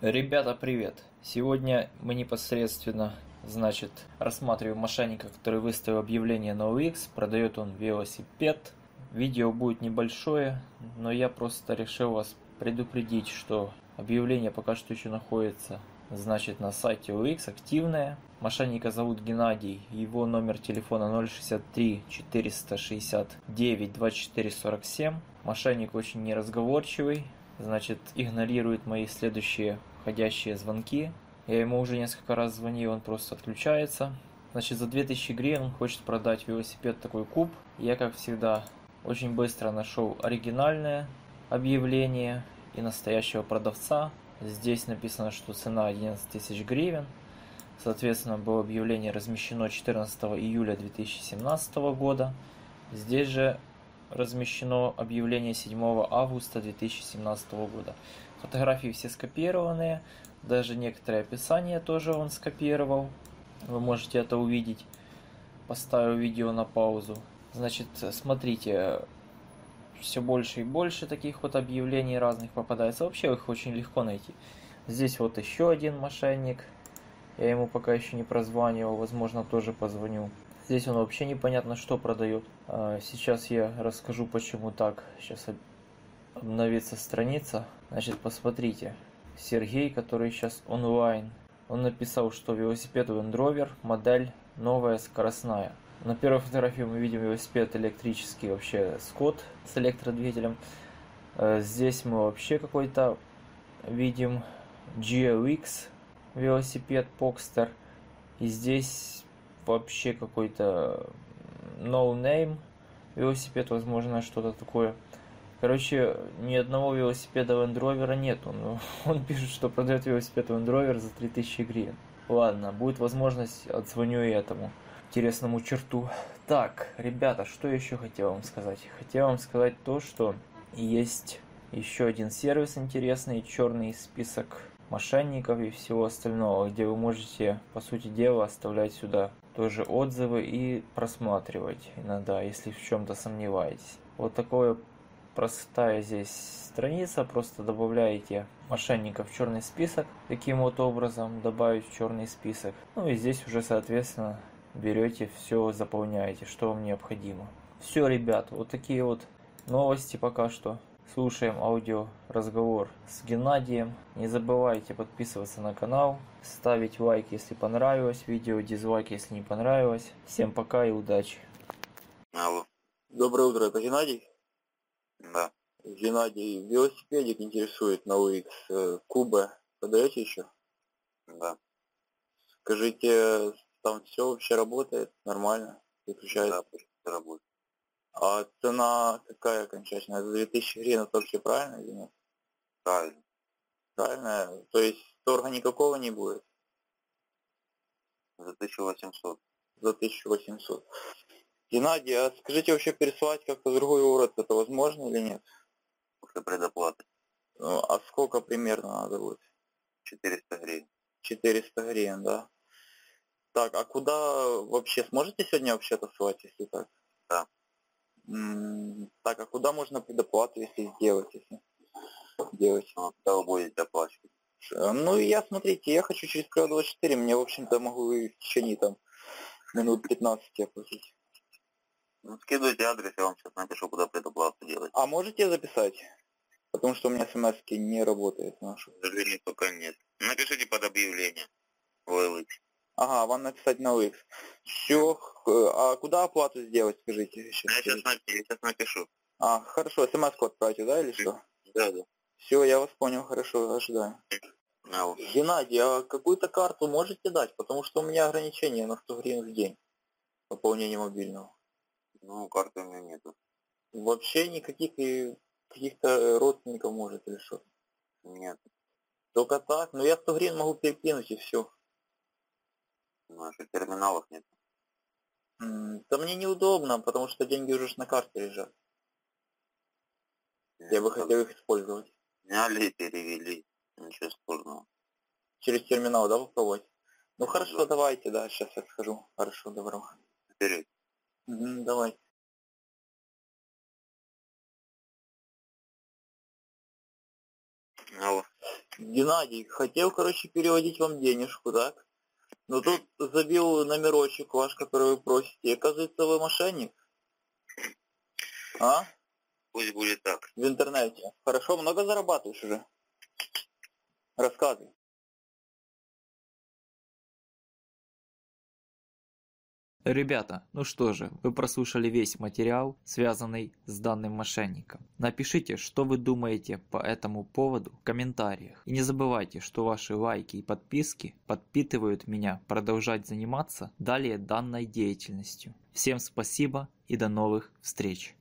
Ребята, привет! Сегодня мы непосредственно, рассматриваем мошенника, который выставил объявление на OLX, продает он велосипед. Видео будет небольшое, но я просто решил вас предупредить, что объявление пока что еще находится, на сайте OLX, активное. Мошенника зовут Геннадий, его номер телефона 063 469 24 47. Мошенник очень неразговорчивый, игнорирует мои следующие входящие звонки. Я ему уже несколько раз звонил, он просто отключается. За 2000 гривен он хочет продать велосипед такой куб. Я, как всегда, очень быстро нашел оригинальное объявление и настоящего продавца. Здесь написано, что цена 11 тысяч гривен. Соответственно, было объявление размещено 14 июля 2017 года. Здесь же размещено объявление 7 августа 2017 года. Фотографии все скопированные, даже некоторые описания тоже он скопировал. Вы можете это увидеть. Поставил видео на паузу. Смотрите, все больше и больше таких вот объявлений разных попадается. Вообще их очень легко найти. Здесь вот еще один мошенник. Я ему пока еще не прозванивал, возможно, тоже позвоню. Здесь он вообще непонятно что продает. Сейчас я расскажу, почему так. Сейчас обновится страница. Посмотрите. Сергей, который сейчас онлайн. Он написал, что велосипед Land Rover, модель новая, скоростная. На первой фотографии мы видим велосипед электрический, вообще Scott с электродвигателем. Здесь мы вообще какой-то видим GLX велосипед Покстер. И здесь вообще какой-то no name велосипед, возможно, что-то такое. Короче, ни одного велосипеда Land Rover нету. Но он пишет, что продает велосипед Land Rover за 3000 гривен. Ладно, будет возможность, отзвоню и этому интересному черту. Так, ребята, что еще хотел вам сказать? Хотел вам сказать то, что есть еще один сервис интересный, черный список мошенников и всего остального, где вы можете, по сути дела, оставлять сюда тоже отзывы и просматривать иногда, если в чем-то сомневаетесь. Вот такое простая здесь страница, просто добавляете мошенников в черный список, таким вот образом добавить в черный список. Ну и здесь уже, соответственно, берете все, заполняете, что вам необходимо. Все, ребят, вот такие вот новости пока что. Слушаем аудиоразговор с Геннадием. Не забывайте подписываться на канал, ставить лайк, если понравилось видео, дизлайк, если не понравилось. Всем пока и удачи. Алло. Доброе утро, это Геннадий? Да. Геннадий, велосипедик интересует на OLX, Куба. Продаете еще? Да. Скажите, там все вообще работает нормально? Выключается? Да, пусть работает. А цена какая окончательная? За 2000 гривен это вообще правильно или нет? Правильно. Правильно? То есть торга никакого не будет? За 1800. За 1800. Геннадий, а скажите, вообще переслать как-то в другой город это возможно или нет? После предоплаты. Ну, а сколько примерно надо будет? 400 гривен. 400 гривен, да? Так, а куда вообще сможете сегодня вообще отослать, если так? Да. Так, а куда можно предоплату, если сделать, делать? Ну, когда вы будете оплачивать? Ну, я, смотрите, я хочу через КР-24, мне, в общем-то, могу и в течение, там, минут 15 оплатить. Ну, скидывайте адрес, я вам сейчас напишу, куда предоплату делать. А можете записать? Потому что у меня смс-ки не работает нашу. К сожалению, пока нет. Напишите под объявление. OLX. Ага, вам написать на OLX. Все, а куда оплату сделать, скажите? Я сейчас напишу. А, хорошо, смс-ку отправите, да, или что? Да, да. Все, я вас понял, хорошо, ожидаю. Алло. Геннадий, а какую-то карту можете дать? Потому что у меня ограничение на 100 гривен в день. Пополнение мобильного. Ну, карты у меня нету. Вообще никаких и каких-то родственников может или что? Нет. Только так? Ну я 100 гривен могу перекинуть и все. Ну, а что, терминалов нет. Да мне неудобно, потому что деньги уже ж на карте лежат. Я бы хотел их использовать. Сняли, перевели. Ничего сложного. Через терминал, да, попробовать? Ну хорошо, давайте, да, сейчас я схожу. Хорошо, добро. Вперед. Давай. Алло. Геннадий, хотел, короче, переводить вам денежку, так? Но тут забил номерочек ваш, который вы просите. И, оказывается, вы мошенник. А? Пусть будет так. В интернете. Хорошо, много зарабатываешь уже? Рассказывай. Ребята, ну что же, вы прослушали весь материал, связанный с данным мошенником. Напишите, что вы думаете по этому поводу в комментариях. И не забывайте, что ваши лайки и подписки подпитывают меня продолжать заниматься далее данной деятельностью. Всем спасибо и до новых встреч!